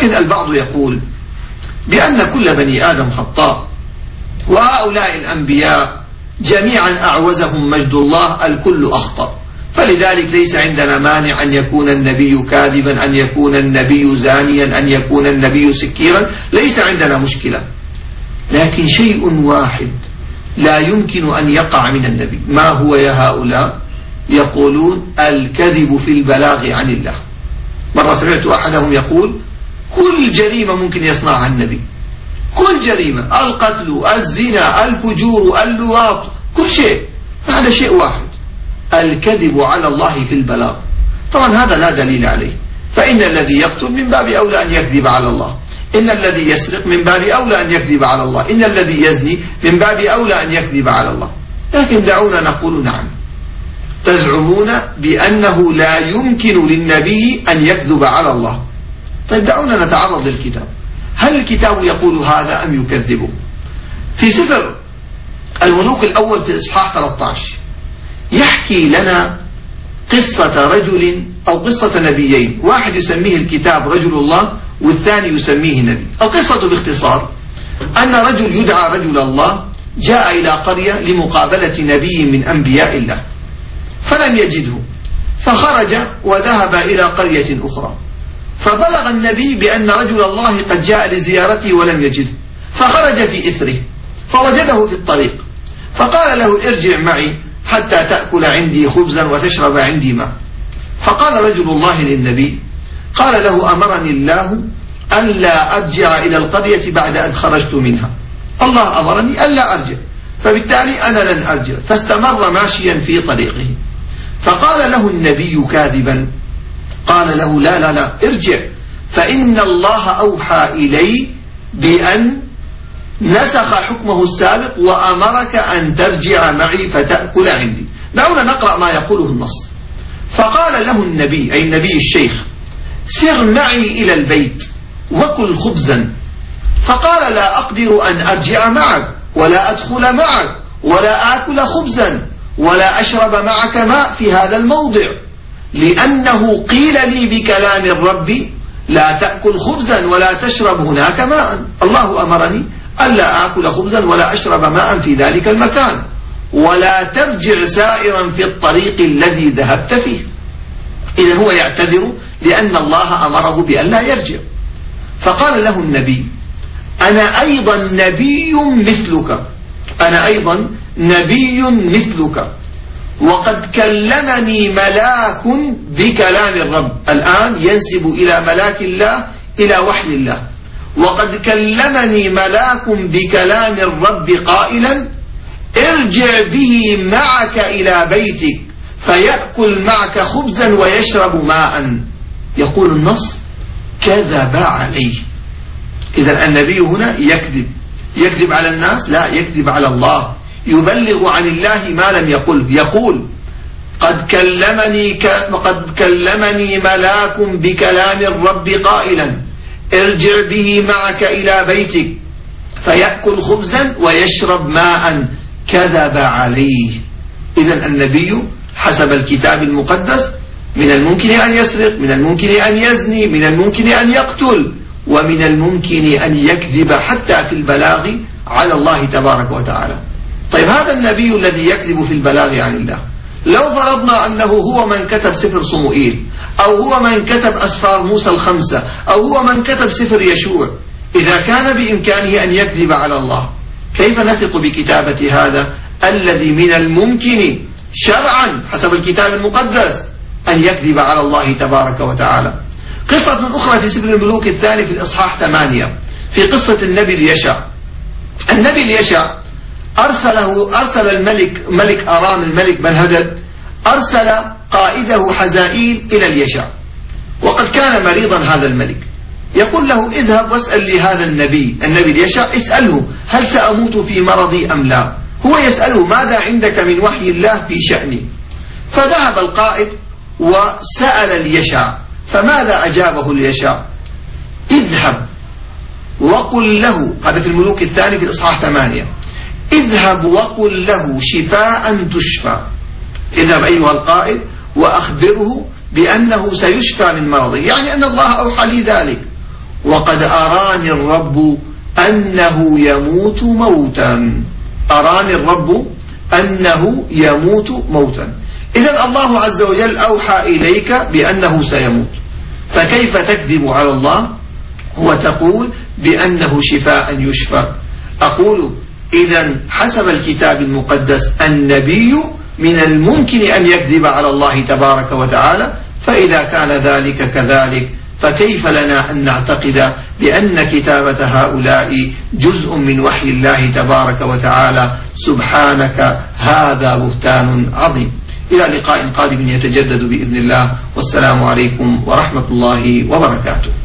لكن البعض يقول بأن كل بني آدم خطاء، وهؤلاء الأنبياء جميعا أعوزهم مجد الله، الكل أخطأ، فلذلك ليس عندنا مانع أن يكون النبي كاذبا، أن يكون النبي زانيا، أن يكون النبي سكيرا، ليس عندنا مشكلة. لكن شيء واحد لا يمكن أن يقع من النبي، ما هو يا هؤلاء؟ يقولون الكذب في البلاغ عن الله. مرة سمعت أحدهم يقول كل جريمة ممكن يصنعها النبي، كل جريمة، القتل، الزنا، الفجور، اللواط، كل شيء، هذا شيء واحد، الكذب على الله في البلاغ. طبعا هذا لا دليل عليه، فإن الذي يقتل من باب أولى أن يكذب على الله، إن الذي يسرق من باب أولى أن يكذب على الله، إن الذي يزني من باب أولى أن يكذب على الله. لكن دعونا نقول نعم، تزعمون بأنه لا يمكن للنبي أن يكذب على الله. طيب دعونا نتعرض للكتاب، هل الكتاب يقول هذا أم يكذبه؟ في سفر الملوك الأول في الإصحاح 13 يحكي لنا قصة رجل أو قصة نبيين، واحد يسميه الكتاب رجل الله والثاني يسميه نبي. القصة باختصار أن رجل يدعى رجل الله جاء إلى قرية لمقابلة نبي من أنبياء الله فلم يجده، فخرج وذهب إلى قرية أخرى، فبلغ النبي بأن رجل الله قد جاء لزيارته ولم يجده، فخرج في إثره فوجده في الطريق، فقال له ارجع معي حتى تأكل عندي خبزا وتشرب عندي ماء. فقال رجل الله للنبي، قال له أمرني الله ألا أرجع إلى القرية بعد أن خرجت منها، الله أمرني ألا أرجع، فبالتالي أنا لن أرجع. فاستمر ماشيا في طريقه، فقال له النبي كاذبا، قال له لا لا لا ارجع، فإن الله أوحى إلي بأن نسخ حكمه السابق وأمرك أن ترجع معي فتأكل عندي. دعونا نقرأ ما يقوله النص. فقال له النبي، أي النبي الشيخ، سر معي إلى البيت وكل خبزا. فقال لا أقدر أن أرجع معك ولا أدخل معك ولا آكل خبزا ولا أشرب معك ماء في هذا الموضع، لأنه قيل لي بكلام الرب لا تأكل خبزا ولا تشرب هناك ماء، الله أمرني ألا آكل خبزا ولا أشرب ماء في ذلك المكان، ولا ترجع سائرا في الطريق الذي ذهبت فيه. إذن هو يعتذر لأن الله أمره بألا يرجع. فقال له النبي أنا أيضا نبي مثلك، أنا أيضا نبي مثلك، وقد كلمني ملاك بكلام الرب. الآن ينسب إلى ملاك الله إلى وحي الله. وقد كلمني ملاك بكلام الرب قائلا ارجع به معك إلى بيتك فيأكل معك خبزا ويشرب ماء. يقول النص كذب عليه. إذا النبي هنا يكذب على الناس؟ لا، يكذب على الله، يبلغ عن الله ما لم يقل. يقول قد كلمني ملاك بكلام الرب قائلا ارجع به معك إلى بيتك فيأكل خبزا ويشرب ماء. كذب عليه. إذن النبي حسب الكتاب المقدس من الممكن أن يسرق، من الممكن أن يزني، من الممكن أن يقتل، ومن الممكن أن يكذب حتى في البلاغ على الله تبارك وتعالى. طيب هذا النبي الذي يكذب في البلاغ عن الله، لو فرضنا أنه هو من كتب سفر صموئيل، أو هو من كتب أسفار موسى الخمسة، أو هو من كتب سفر يشوع، إذا كان بإمكانه أن يكذب على الله، كيف نثق بكتابة هذا الذي من الممكن شرعا حسب الكتاب المقدس أن يكذب على الله تبارك وتعالى؟ قصة أخرى في سفر الملوك الثاني في الإصحاح 8 في قصة النبي اليشع. النبي اليشع أرسل ملك أرام، الملك بن هدد، أرسل قائده حزائيل إلى اليشع، وقد كان مريضا هذا الملك. يقول له اذهب واسأل لي هذا النبي اليشع، اسأله هل سأموت في مرضي أم لا. هو يسأله ماذا عندك من وحي الله في شأني. فذهب القائد وسأل اليشع، فماذا أجابه اليشع؟ اذهب وقل له، هذا في الملوك الثاني في الإصحاح 8، اذهب وقل له شفاء تشفى. اذهب أيها القائد وأخبره بأنه سيشفى من مرضه، يعني أن الله أوحى لي ذلك، وقد أراني الرب أنه يموت موتا. أراني الرب أنه يموت موتا. إذن الله عز وجل أوحى إليك بأنه سيموت، فكيف تكذب على الله وتقول بأنه شفاء يشفى؟ أقول إذن حسب الكتاب المقدس النبي من الممكن أن يكذب على الله تبارك وتعالى، فإذا كان ذلك كذلك فكيف لنا أن نعتقد بأن كتابة هؤلاء جزء من وحي الله تبارك وتعالى؟ سبحانك، هذا بهتان عظيم. إلى لقاء قادم يتجدد بإذن الله، والسلام عليكم ورحمة الله وبركاته.